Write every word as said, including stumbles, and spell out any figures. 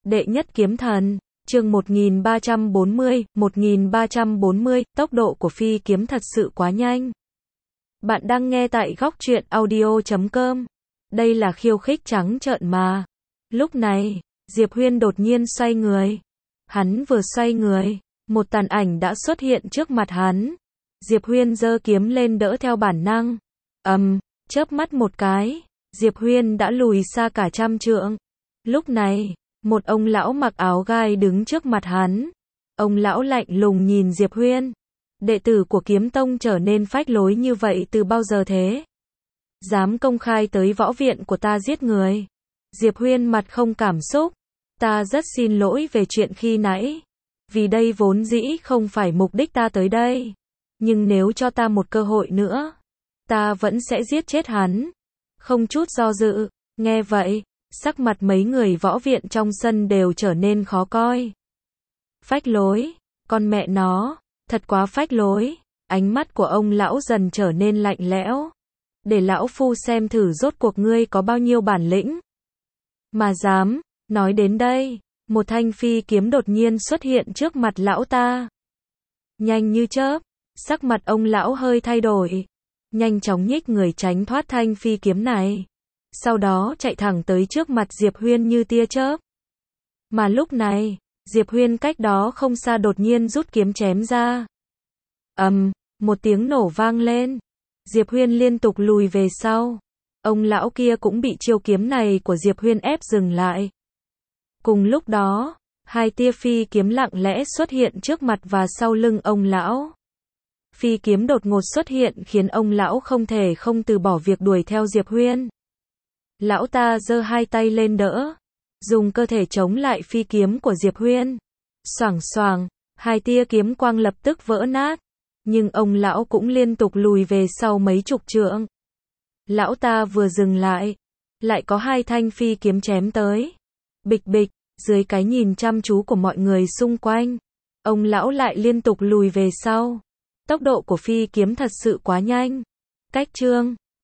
Đệ nhất kiếm thần, chương một nghìn ba trăm bốn mươi, một nghìn ba trăm bốn mươi, tốc độ của phi kiếm thật sự quá nhanh. Bạn đang nghe tại góc truyện audio chấm com. Đây là khiêu khích trắng trợn mà. Lúc này, Diệp Huyên đột nhiên xoay người. Hắn vừa xoay người, một tàn ảnh đã xuất hiện trước mặt hắn. Diệp Huyên giơ kiếm lên đỡ theo bản năng. Ầm, um, chớp mắt một cái, Diệp Huyên đã lùi xa cả trăm trượng. Lúc này, một ông lão mặc áo gai đứng trước mặt hắn. Ông lão lạnh lùng nhìn Diệp Huyên. Đệ tử của Kiếm Tông trở nên phách lối như vậy từ bao giờ thế? Dám công khai tới võ viện của ta giết người. Diệp Huyên mặt không cảm xúc. Ta rất xin lỗi về chuyện khi nãy. Vì đây vốn dĩ không phải mục đích ta tới đây. Nhưng nếu cho ta một cơ hội nữa, ta vẫn sẽ giết chết hắn. Không chút do dự. Nghe vậy, sắc mặt mấy người võ viện trong sân đều trở nên khó coi. Phách lối, con mẹ nó, thật quá phách lối. Ánh mắt của ông lão dần trở nên lạnh lẽo. Để lão phu xem thử rốt cuộc ngươi có bao nhiêu bản lĩnh. Mà dám, nói đến đây, một thanh phi kiếm đột nhiên xuất hiện trước mặt lão ta. Nhanh như chớp, sắc mặt ông lão hơi thay đổi. Nhanh chóng nhích người tránh thoát thanh phi kiếm này. Sau đó chạy thẳng tới trước mặt Diệp Huyên như tia chớp. Mà lúc này, Diệp Huyên cách đó không xa đột nhiên rút kiếm chém ra. Ầm, um, một tiếng nổ vang lên. Diệp Huyên liên tục lùi về sau. Ông lão kia cũng bị chiêu kiếm này của Diệp Huyên ép dừng lại. Cùng lúc đó, hai tia phi kiếm lặng lẽ xuất hiện trước mặt và sau lưng ông lão. Phi kiếm đột ngột xuất hiện khiến ông lão không thể không từ bỏ việc đuổi theo Diệp Huyên. Lão ta giơ hai tay lên đỡ, dùng cơ thể chống lại phi kiếm của Diệp Huyên. Xoảng xoảng, hai tia kiếm quang lập tức vỡ nát, nhưng ông lão cũng liên tục lùi về sau mấy chục trượng. Lão ta vừa dừng lại, lại có hai thanh phi kiếm chém tới. Bịch bịch, dưới cái nhìn chăm chú của mọi người xung quanh, ông lão lại liên tục lùi về sau. Tốc độ của phi kiếm thật sự quá nhanh. Cách chương